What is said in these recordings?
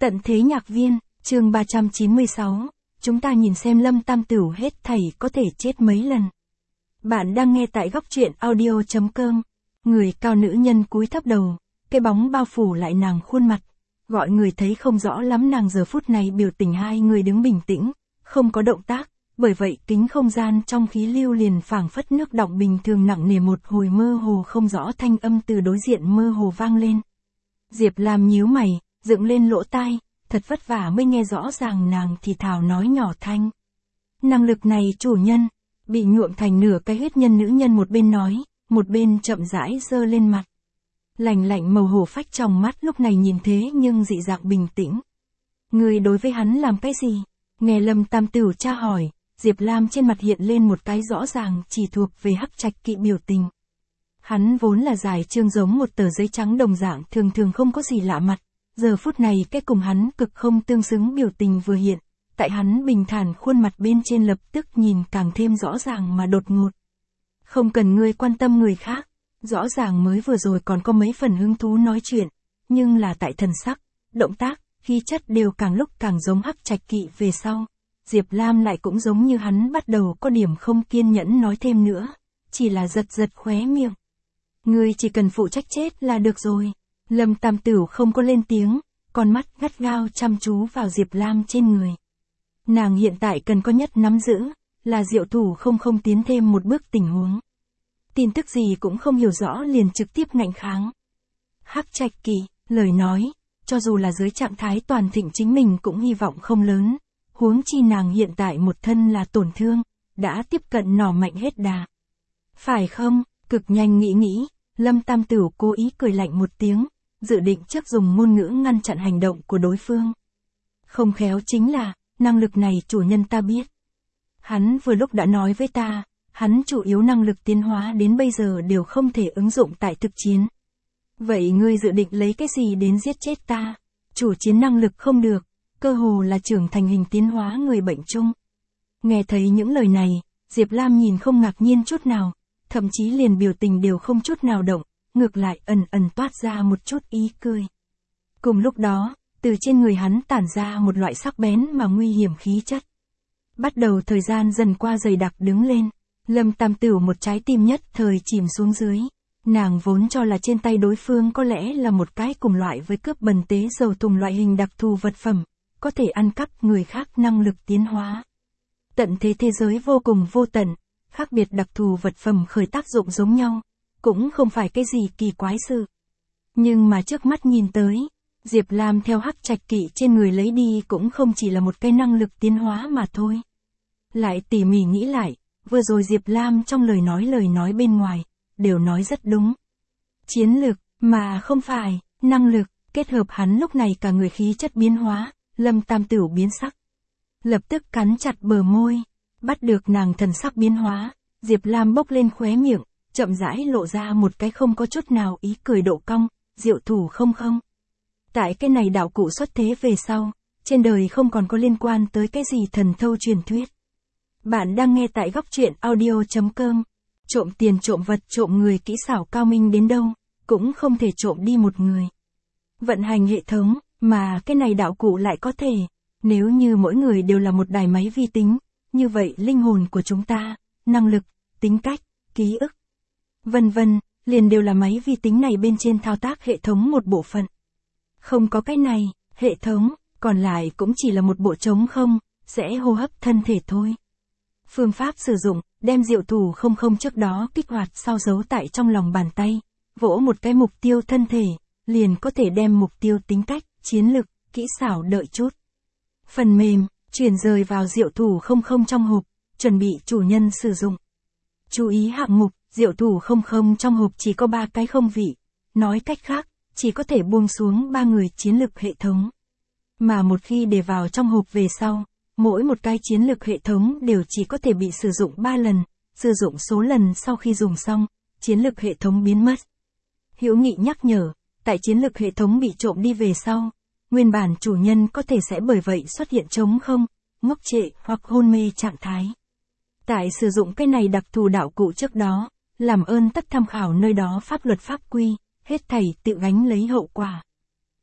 Tận thế nhạc viên, chương 396, chúng ta nhìn xem Lâm Tam Tửu hết thảy có thể chết mấy lần. Bạn đang nghe tại góc truyện audio.com. Người cao nữ nhân cúi thấp đầu, cái bóng bao phủ lại nàng khuôn mặt. Gọi người thấy không rõ lắm nàng giờ phút này biểu tình. Hai người đứng bình tĩnh, không có động tác, bởi vậy kính không gian trong khí lưu liền phảng phất nước đọng bình thường nặng nề. Một hồi mơ hồ không rõ thanh âm từ đối diện mơ hồ vang lên. Diệp Lam nhíu mày, dựng lên lỗ tai, thật vất vả mới nghe rõ ràng nàng thì thào nói nhỏ thanh. Năng lực này chủ nhân, bị nhuộm thành nửa cái huyết nhân. Nữ nhân một bên nói, một bên chậm rãi giơ lên mặt. Lạnh lạnh màu hổ phách trong mắt lúc này nhìn thế nhưng dị dạng bình tĩnh. Người đối với hắn làm cái gì? Nghe Lâm Tam Tửu tra hỏi, Diệp Lam trên mặt hiện lên một cái rõ ràng chỉ thuộc về Hắc Trạch Kỵ biểu tình. Hắn vốn là dài trương giống một tờ giấy trắng đồng dạng, thường thường không có gì lạ mặt. Giờ phút này cái cùng hắn cực không tương xứng biểu tình vừa hiện, tại hắn bình thản khuôn mặt bên trên lập tức nhìn càng thêm rõ ràng mà đột ngột. Không cần ngươi quan tâm người khác, rõ ràng mới vừa rồi còn có mấy phần hứng thú nói chuyện, nhưng là tại thần sắc, động tác, khí chất đều càng lúc càng giống Hắc Trạch Kỵ về sau. Diệp Lam lại cũng giống như hắn bắt đầu có điểm không kiên nhẫn nói thêm nữa, chỉ là giật giật khóe miệng. Ngươi chỉ cần phụ trách chết là được rồi. Lâm Tam Tửu không có lên tiếng, con mắt gắt gao chăm chú vào Diệp Lam trên người. Nàng hiện tại cần có nhất nắm giữ, là Diệu Thủ không tiến thêm một bước tình huống. Tin tức gì cũng không hiểu rõ liền trực tiếp ngạnh kháng. Hắc Trạch Kỵ, lời nói, cho dù là dưới trạng thái toàn thịnh chính mình cũng hy vọng không lớn, huống chi nàng hiện tại một thân là tổn thương, đã tiếp cận nỏ mạnh hết đà. Phải không? Cực nhanh nghĩ, Lâm Tam Tửu cố ý cười lạnh một tiếng, dự định trước dùng ngôn ngữ ngăn chặn hành động của đối phương. Không khéo chính là, năng lực này chủ nhân ta biết. Hắn vừa lúc đã nói với ta, hắn chủ yếu năng lực tiến hóa đến bây giờ đều không thể ứng dụng tại thực chiến. Vậy ngươi dự định lấy cái gì đến giết chết ta? Chủ chiến năng lực không được, cơ hồ là trưởng thành hình tiến hóa người bệnh chung. Nghe thấy những lời này, Diệp Lam nhìn không ngạc nhiên chút nào, thậm chí liền biểu tình đều không chút nào động, ngược lại ẩn toát ra một chút ý cười. Cùng lúc đó, từ trên người hắn tản ra một loại sắc bén mà nguy hiểm khí chất. Bắt đầu thời gian dần qua dày đặc đứng lên, Lâm Tam Tửu một trái tim nhất thời chìm xuống dưới. Nàng vốn cho là trên tay đối phương có lẽ là một cái cùng loại với cướp bần tế dầu thùng loại hình đặc thù vật phẩm, có thể ăn cắp người khác năng lực tiến hóa. Tận thế thế giới vô cùng vô tận, khác biệt đặc thù vật phẩm khởi tác dụng giống nhau, cũng không phải cái gì kỳ quái sự. Nhưng mà trước mắt nhìn tới, Diệp Lam theo Hắc Trạch Kỵ trên người lấy đi cũng không chỉ là một cái năng lực tiến hóa mà thôi. Lại tỉ mỉ nghĩ lại, vừa rồi Diệp Lam trong lời nói bên ngoài, đều nói rất đúng. Chiến lược, mà không phải, năng lực, kết hợp hắn lúc này cả người khí chất biến hóa, Lâm Tam Tửu biến sắc. Lập tức cắn chặt bờ môi, bắt được nàng thần sắc biến hóa, Diệp Lam bốc lên khóe miệng, chậm rãi lộ ra một cái không có chút nào ý cười độ cong, Diệu Thủ không. Tại cái này đạo cụ xuất thế về sau, trên đời không còn có liên quan tới cái gì thần thâu truyền thuyết. Bạn đang nghe tại góc truyện audio.com. Trộm tiền trộm vật trộm người kỹ xảo cao minh đến đâu, cũng không thể trộm đi một người. Vận hành hệ thống, mà cái này đạo cụ lại có thể, nếu như mỗi người đều là một đài máy vi tính, như vậy linh hồn của chúng ta, năng lực, tính cách, ký ức, vân vân, liền đều là máy vi tính này bên trên thao tác hệ thống một bộ phận. Không có cái này, hệ thống, còn lại cũng chỉ là một bộ trống không, sẽ hô hấp thân thể thôi. Phương pháp sử dụng, đem Diệu Thủ không trước đó kích hoạt sau giấu tại trong lòng bàn tay, vỗ một cái mục tiêu thân thể, liền có thể đem mục tiêu tính cách, chiến lực, kỹ xảo đợi chút. Phần mềm, chuyển rời vào Diệu Thủ không trong hộp, chuẩn bị chủ nhân sử dụng. Chú ý hạng mục, Diệu Thủ không trong hộp chỉ có 3 cái không vị, nói cách khác, chỉ có thể buông xuống 3 người chiến lực hệ thống. Mà một khi để vào trong hộp về sau, mỗi một cái chiến lực hệ thống đều chỉ có thể bị sử dụng 3 lần, sử dụng số lần sau khi dùng xong, chiến lực hệ thống biến mất. Hữu Nghị nhắc nhở, tại chiến lực hệ thống bị trộm đi về sau, nguyên bản chủ nhân có thể sẽ bởi vậy xuất hiện trống không, ngốc trệ hoặc hôn mê trạng thái. Tại sử dụng cái này đặc thù đạo cụ trước đó, làm ơn tất tham khảo nơi đó pháp luật pháp quy, hết thảy tự gánh lấy hậu quả.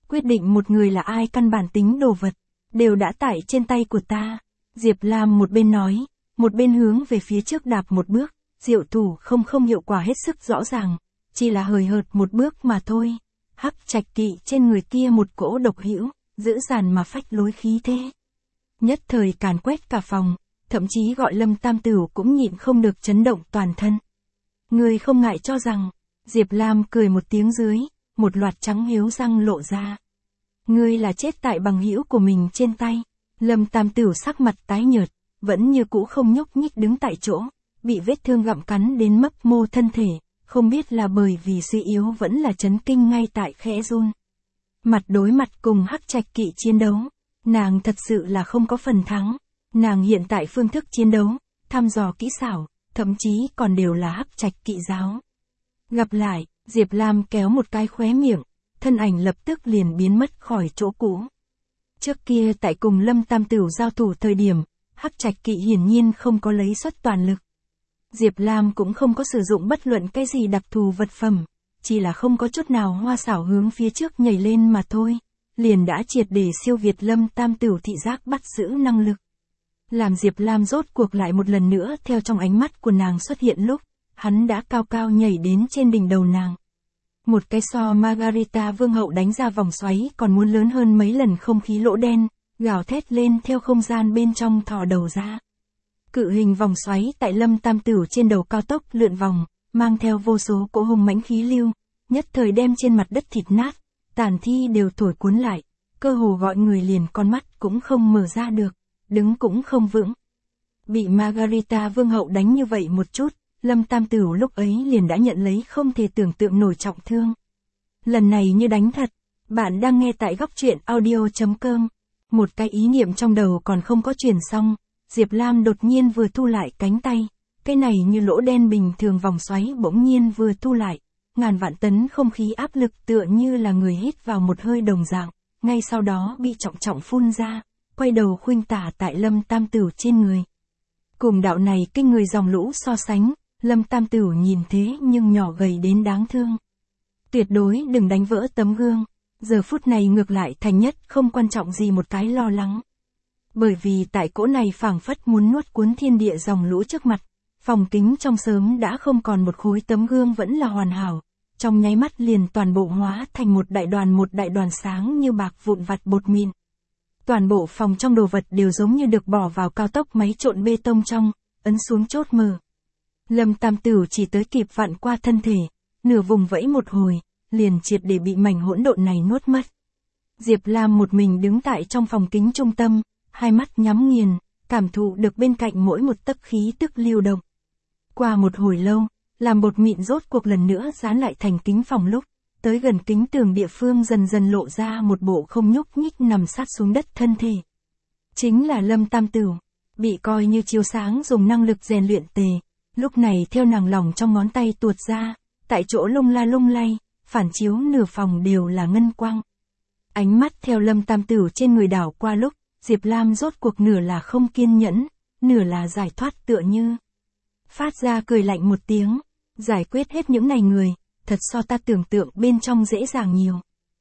Quyết định một người là ai căn bản tính đồ vật, đều đã tải trên tay của ta. Diệp Lam một bên nói, một bên hướng về phía trước đạp một bước, diệu thủ không hiệu quả hết sức rõ ràng, chỉ là hời hợt một bước mà thôi. Hắc Trạch Kỵ trên người kia một cỗ độc hữu, dữ dằn mà phách lối khí thế. Nhất thời càn quét cả phòng, thậm chí gọi Lâm Tam Tửu cũng nhịn không được chấn động toàn thân. Ngươi không ngại cho rằng, Diệp Lam cười một tiếng dưới, một loạt trắng hiếu răng lộ ra. Ngươi là chết tại bằng hữu của mình trên tay. Lâm Tam Tửu sắc mặt tái nhợt, vẫn như cũ không nhúc nhích đứng tại chỗ, bị vết thương gặm cắn đến mấp mô thân thể, không biết là bởi vì suy yếu vẫn là chấn kinh ngay tại khẽ run. Mặt đối mặt cùng Hắc Trạch Kỵ chiến đấu, nàng thật sự là không có phần thắng. Nàng hiện tại phương thức chiến đấu, thăm dò kỹ xảo, thậm chí còn đều là Hắc Trạch Kỵ giáo. Gặp lại, Diệp Lam kéo một cái khóe miệng, thân ảnh lập tức liền biến mất khỏi chỗ cũ. Trước kia tại cùng Lâm Tam Tửu giao thủ thời điểm, Hắc Trạch Kỵ hiển nhiên không có lấy xuất toàn lực. Diệp Lam cũng không có sử dụng bất luận cái gì đặc thù vật phẩm, chỉ là không có chút nào hoa xảo hướng phía trước nhảy lên mà thôi, liền đã triệt để siêu việt Lâm Tam Tửu thị giác bắt giữ năng lực. Làm Diệp Lam rốt cuộc lại một lần nữa theo trong ánh mắt của nàng xuất hiện lúc, hắn đã cao cao nhảy đến trên đỉnh đầu nàng. Một cái so Margarita Vương hậu đánh ra vòng xoáy còn muốn lớn hơn mấy lần không khí lỗ đen, gào thét lên theo không gian bên trong thò đầu ra. Cự hình vòng xoáy tại Lâm Tam Tửu trên đầu cao tốc lượn vòng, mang theo vô số cỗ hùng mãnh khí lưu, nhất thời đem trên mặt đất thịt nát, tàn thi đều thổi cuốn lại, cơ hồ gọi người liền con mắt cũng không mở ra được, đứng cũng không vững. Bị Margarita Vương hậu đánh như vậy một chút, Lâm Tam Tửu lúc ấy liền đã nhận lấy không thể tưởng tượng nổi trọng thương. Lần này như đánh thật, bạn đang nghe tại góc truyện audio.com. Một cái ý niệm trong đầu còn không có truyền xong, Diệp Lam đột nhiên vừa thu lại cánh tay, cái này như lỗ đen bình thường vòng xoáy bỗng nhiên vừa thu lại, ngàn vạn tấn không khí áp lực tựa như là người hít vào một hơi đồng dạng, ngay sau đó bị trọng phun ra, quay đầu khuynh tả tại Lâm Tam Tửu trên người. Cùng đạo này kinh người dòng lũ so sánh, Lâm Tam Tửu nhìn thế nhưng nhỏ gầy đến đáng thương. Tuyệt đối đừng đánh vỡ tấm gương, giờ phút này ngược lại thành nhất không quan trọng gì một cái lo lắng. Bởi vì tại cỗ này phảng phất muốn nuốt cuốn thiên địa dòng lũ trước mặt, phòng kính trong sớm đã không còn một khối tấm gương vẫn là hoàn hảo, trong nháy mắt liền toàn bộ hóa thành một đại đoàn sáng như bạc vụn vặt bột mịn. Toàn bộ phòng trong đồ vật đều giống như được bỏ vào cao tốc máy trộn bê tông trong, ấn xuống chốt mở. Lâm Tam Tửu chỉ tới kịp vặn qua thân thể, nửa vùng vẫy một hồi, liền triệt để bị mảnh hỗn độn này nuốt mất. Diệp Lam một mình đứng tại trong phòng kính trung tâm, hai mắt nhắm nghiền, cảm thụ được bên cạnh mỗi một tấc khí tức lưu động. Qua một hồi lâu, làm bột mịn rốt cuộc lần nữa dán lại thành kính phòng lúc, tới gần kính tường địa phương dần dần lộ ra một bộ không nhúc nhích nằm sát xuống đất thân thể. Chính là Lâm Tam Tửu, bị coi như chiếu sáng dùng năng lực rèn luyện tề, lúc này theo nàng lòng trong ngón tay tuột ra, tại chỗ lung lay, phản chiếu nửa phòng đều là ngân quang. Ánh mắt theo Lâm Tam Tửu trên người đảo qua lúc, Diệp Lam rốt cuộc nửa là không kiên nhẫn, nửa là giải thoát tựa như. Phát ra cười lạnh một tiếng, giải quyết hết những này người, thật so ta tưởng tượng bên trong dễ dàng nhiều.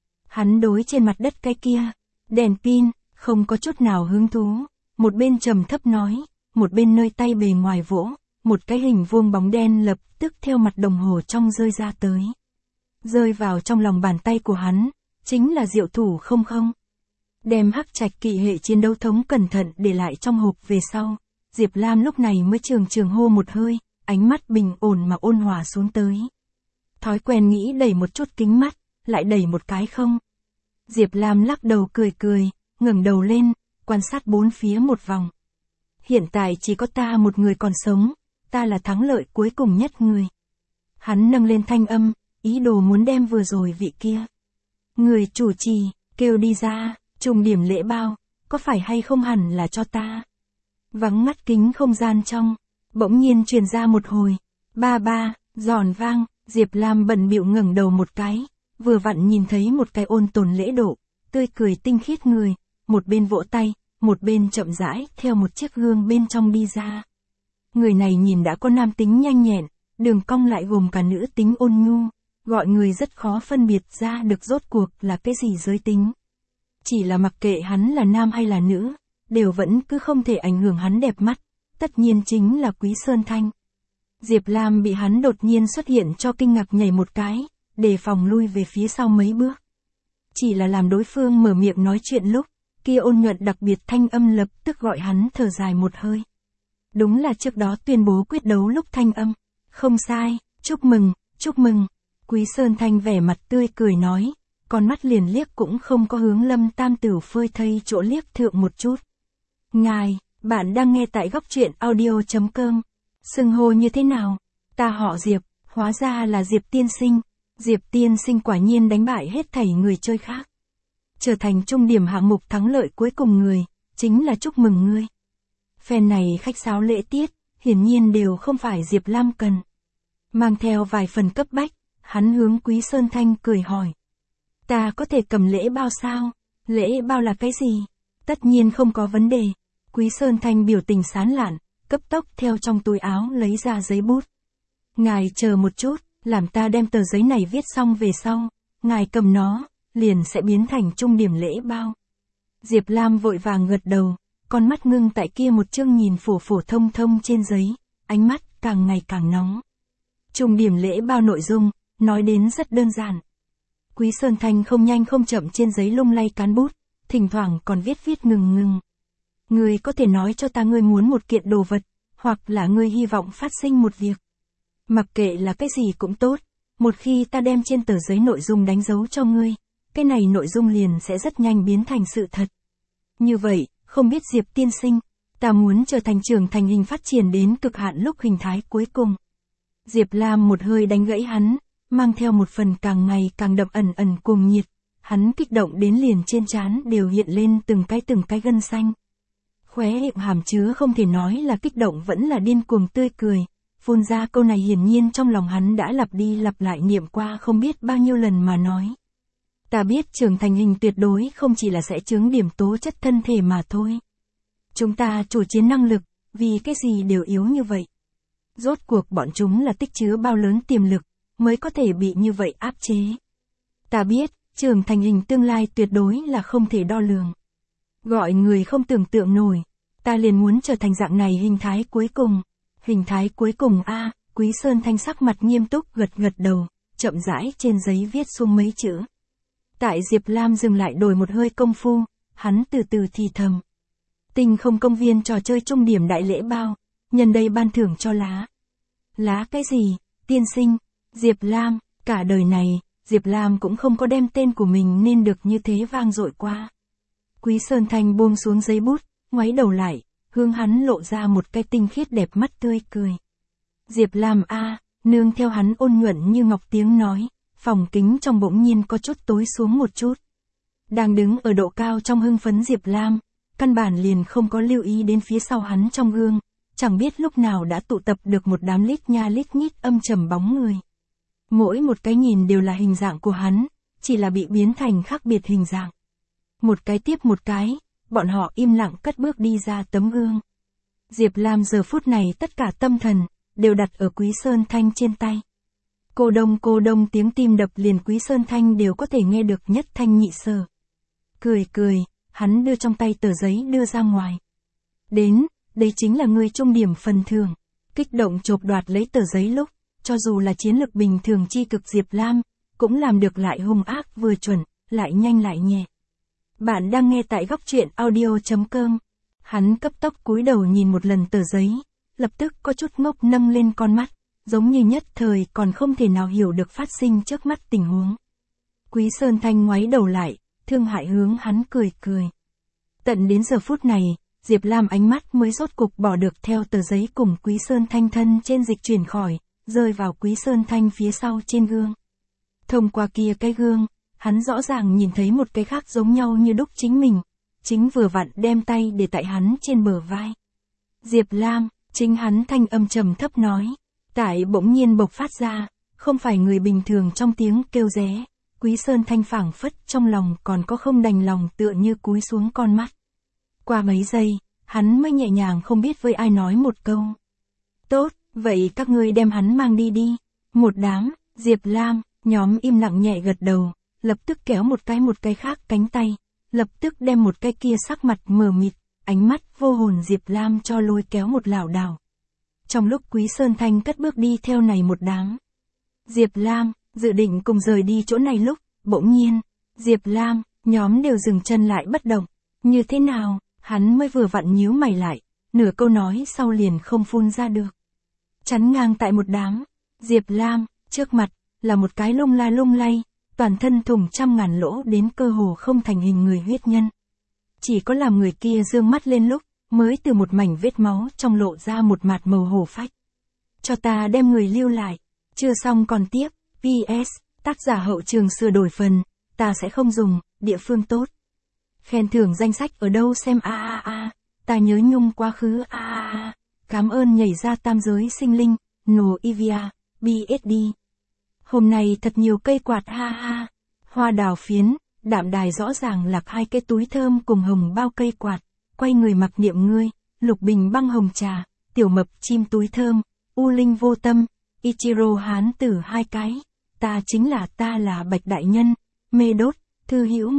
Hắn đối trên mặt đất cái kia, đèn pin, không có chút nào hứng thú, một bên trầm thấp nói, một bên nơi tay bề ngoài vỗ, một cái hình vuông bóng đen lập tức theo mặt đồng hồ trong rơi ra tới. Rơi vào trong lòng bàn tay của hắn, chính là diệu thủ không. Đem Hắc Trạch Kỵ hệ chiến đấu thống cẩn thận để lại trong hộp về sau, Diệp Lam lúc này mới trường hô một hơi, ánh mắt bình ổn mà ôn hòa xuống tới. Thói quen nghĩ đẩy một chút kính mắt, lại đẩy một cái không. Diệp Lam lắc đầu cười, ngẩng đầu lên, quan sát bốn phía một vòng. Hiện tại chỉ có ta một người còn sống, ta là thắng lợi cuối cùng nhất người. Hắn nâng lên thanh âm, ý đồ muốn đem vừa rồi vị kia. Người chủ trì, kêu đi ra, trùng điểm lễ bao, có phải hay không hẳn là cho ta. Vắng ngắt kính không gian trong, bỗng nhiên truyền ra một hồi. Ba, giòn vang, Diệp Lam bận bịu ngẩng đầu một cái, vừa vặn nhìn thấy một cái ôn tồn lễ độ, tươi cười tinh khiết người, một bên vỗ tay, một bên chậm rãi theo một chiếc gương bên trong đi ra. Người này nhìn đã có nam tính nhanh nhẹn, đường cong lại gồm cả nữ tính ôn nhu, gọi người rất khó phân biệt ra được rốt cuộc là cái gì giới tính. Chỉ là mặc kệ hắn là nam hay là nữ, đều vẫn cứ không thể ảnh hưởng hắn đẹp mắt, tất nhiên chính là Quý Sơn Thanh. Diệp Lam bị hắn đột nhiên xuất hiện cho kinh ngạc nhảy một cái, đề phòng lui về phía sau mấy bước. Chỉ là làm đối phương mở miệng nói chuyện lúc, kia ôn nhuận đặc biệt thanh âm lập tức gọi hắn thở dài một hơi. Đúng là trước đó tuyên bố quyết đấu lúc thanh âm. Không sai, chúc mừng, chúc mừng. Quý Sơn Thanh vẻ mặt tươi cười nói, con mắt liền liếc cũng không có hướng Lâm Tam Tửu phơi thây chỗ liếc thượng một chút. Ngài, bạn đang nghe tại góc truyện audio.com. Xưng hô như thế nào? Ta họ Diệp, hóa ra là Diệp tiên sinh. Diệp tiên sinh quả nhiên đánh bại hết thảy người chơi khác. Trở thành trung điểm hạng mục thắng lợi cuối cùng người, chính là chúc mừng ngươi. Phen này khách sáo lễ tiết, hiển nhiên đều không phải Diệp Lam cần. Mang theo vài phần cấp bách, hắn hướng Quý Sơn Thanh cười hỏi. Ta có thể cầm lễ bao sao? Lễ bao là cái gì? Tất nhiên không có vấn đề. Quý Sơn Thanh biểu tình sán lạn, cấp tốc theo trong túi áo lấy ra giấy bút. Ngài chờ một chút, làm ta đem tờ giấy này viết xong về sau, ngài cầm nó, liền sẽ biến thành trung điểm lễ bao. Diệp Lam vội vàng gật đầu, con mắt ngưng tại kia một chương nhìn phổ phổ thông thông trên giấy, ánh mắt càng ngày càng nóng. Trung điểm lễ bao nội dung, nói đến rất đơn giản. Quý Sơn Thanh không nhanh không chậm trên giấy lung lay cán bút, thỉnh thoảng còn viết ngừng ngừng. Ngươi có thể nói cho ta ngươi muốn một kiện đồ vật, hoặc là ngươi hy vọng phát sinh một việc. Mặc kệ là cái gì cũng tốt, một khi ta đem trên tờ giấy nội dung đánh dấu cho ngươi, cái này nội dung liền sẽ rất nhanh biến thành sự thật. Như vậy, không biết Diệp tiên sinh, ta muốn trở thành trưởng thành hình phát triển đến cực hạn lúc hình thái cuối cùng. Diệp Lam một hơi đánh gãy hắn, mang theo một phần càng ngày càng đậm ẩn cuồng nhiệt, hắn kích động đến liền trên trán đều hiện lên từng cái gân xanh. Khóe miệng hàm chứa không thể nói là kích động vẫn là điên cuồng tươi cười, phun ra câu này hiển nhiên trong lòng hắn đã lặp đi lặp lại niệm qua không biết bao nhiêu lần mà nói. Ta biết trưởng thành hình tuyệt đối không chỉ là sẽ chướng điểm tố chất thân thể mà thôi. Chúng ta chủ chiến năng lực, vì cái gì đều yếu như vậy. Rốt cuộc bọn chúng là tích chứa bao lớn tiềm lực, mới có thể bị như vậy áp chế. Ta biết, trưởng thành hình tương lai tuyệt đối là không thể đo lường. Gọi người không tưởng tượng nổi, ta liền muốn trở thành dạng này hình thái cuối cùng. Hình thái cuối cùng a. Quý Sơn Thanh sắc mặt nghiêm túc gật đầu, chậm rãi trên giấy viết xuống mấy chữ. Tại Diệp Lam dừng lại đổi một hơi công phu, hắn từ từ thì thầm. Tinh không công viên trò chơi trung điểm đại lễ bao, nhân đây ban thưởng cho lá. Lá cái gì, tiên sinh? Diệp Lam, cả đời này, Diệp Lam cũng không có đem tên của mình nên được như thế vang dội qua. Quý Sơn Thanh buông xuống giấy bút, ngoáy đầu lại, hướng hắn lộ ra một cái tinh khiết đẹp mắt tươi cười. Diệp Lam a, nương theo hắn ôn nhuận như ngọc tiếng nói, phòng kính trong bỗng nhiên có chút tối xuống một chút. Đang đứng ở độ cao trong hưng phấn Diệp Lam, căn bản liền không có lưu ý đến phía sau hắn trong gương, chẳng biết lúc nào đã tụ tập được một đám lít nha lít nhít âm trầm bóng người. Mỗi một cái nhìn đều là hình dạng của hắn, chỉ là bị biến thành khác biệt hình dạng. Một cái tiếp một cái, bọn họ im lặng cất bước đi ra tấm gương. Diệp Lam giờ phút này tất cả tâm thần, đều đặt ở Quý Sơn Thanh trên tay. Cô đông tiếng tim đập liền Quý Sơn Thanh đều có thể nghe được nhất thanh nhị sở. Cười, hắn đưa trong tay tờ giấy đưa ra ngoài. Đến, đây chính là người trung điểm phần thưởng. Kích động chộp đoạt lấy tờ giấy lúc, cho dù là chiến lực bình thường chi cực Diệp Lam, cũng làm được lại hung ác vừa chuẩn, lại nhanh lại nhẹ. Bạn đang nghe tại góc truyện audio.com. Hắn cấp tốc cúi đầu nhìn một lần tờ giấy, lập tức có chút ngốc nâng lên con mắt, giống như nhất thời còn không thể nào hiểu được phát sinh trước mắt tình huống. Quý Sơn Thanh ngoáy đầu lại, thương hại hướng hắn cười. Tận đến giờ phút này, Diệp Lam ánh mắt mới rốt cục bỏ được theo tờ giấy cùng Quý Sơn Thanh thân trên dịch chuyển khỏi, rơi vào Quý Sơn Thanh phía sau trên gương. Thông qua kia cái gương, hắn rõ ràng nhìn thấy một cái khác giống nhau như đúc chính mình, chính vừa vặn đem tay để tại hắn trên bờ vai. Diệp Lam, chính hắn thanh âm trầm thấp nói, tại bỗng nhiên bộc phát ra, không phải người bình thường trong tiếng kêu ré. Quý Sơn Thanh phảng phất trong lòng còn có không đành lòng tựa như cúi xuống con mắt. Qua mấy giây, hắn mới nhẹ nhàng không biết với ai nói một câu. Tốt, vậy các ngươi đem hắn mang đi đi. Một đám, Diệp Lam, Nhóm im lặng nhẹ gật đầu, lập tức kéo một cái khác cánh tay, lập tức đem một cái kia sắc mặt mờ mịt, ánh mắt vô hồn Diệp Lam cho lôi kéo một lảo đảo. Trong lúc Quý Sơn Thanh cất bước đi theo này một đám, Diệp Lam, dự định cùng rời đi chỗ này lúc, bỗng nhiên, Diệp Lam, nhóm đều dừng chân lại bất động. Như thế nào, hắn mới vừa vặn nhíu mày lại, nửa câu nói sau liền không phun ra được. Chắn ngang tại một đám, Diệp Lam, trước mặt, là một cái lung lay, toàn thân thủng trăm ngàn lỗ đến cơ hồ không thành hình người huyết nhân. Chỉ có làm người kia dương mắt lên lúc, mới từ một mảnh vết máu trong lộ ra một mạt màu hổ phách. Cho ta đem người lưu lại, chưa xong còn tiếp, PS, tác giả hậu trường sửa đổi phần, ta sẽ không dùng, địa phương tốt. Khen thưởng danh sách ở đâu xem ta nhớ nhung quá khứ cảm ơn nhảy ra tam giới sinh linh, No Evia, BSD. Hôm nay thật nhiều cây quạt hoa đào phiến, đạm đài rõ ràng lạc hai cái túi thơm cùng hồng bao cây quạt, quay người mặc niệm ngươi, lục bình băng hồng trà, tiểu mập chim túi thơm, u linh vô tâm, Ichiro hán tử hai cái, ta là Bạch Đại Nhân, mê đốt, thư hữu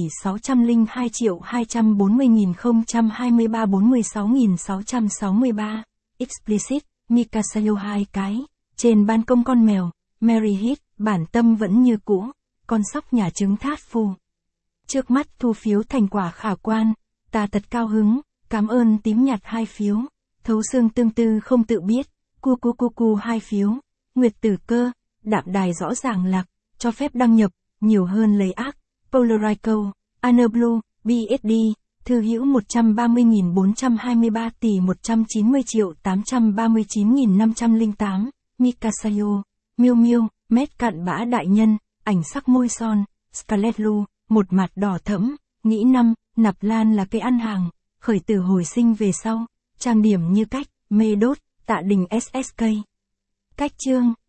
1.602.240.023-46663, explicit, Mikasayo hai cái, trên ban công con mèo, Mary Hit, bản tâm vẫn như cũ, con sóc nhà trứng thát phù. Trước mắt thu phiếu thành quả khả quan, ta thật cao hứng, cảm ơn tím nhạt 2 phiếu, thấu xương tương tư không tự biết, cu 2 phiếu, nguyệt tử cơ, đạm đài rõ ràng lạc, cho phép đăng nhập, nhiều hơn lấy ác, Polarico, Blue, BSD, thư hữu 130.423 tỷ 190.839.508, Mikasayo, Miu Miu, mét cạn bã đại nhân, ảnh sắc môi son, Scarlet Lu, một mặt đỏ thẫm, nghĩ năm, nạp lan là cây ăn hàng, khởi tử hồi sinh về sau, trang điểm như cách, mê đốt, tạ đình SSK. Cách chương.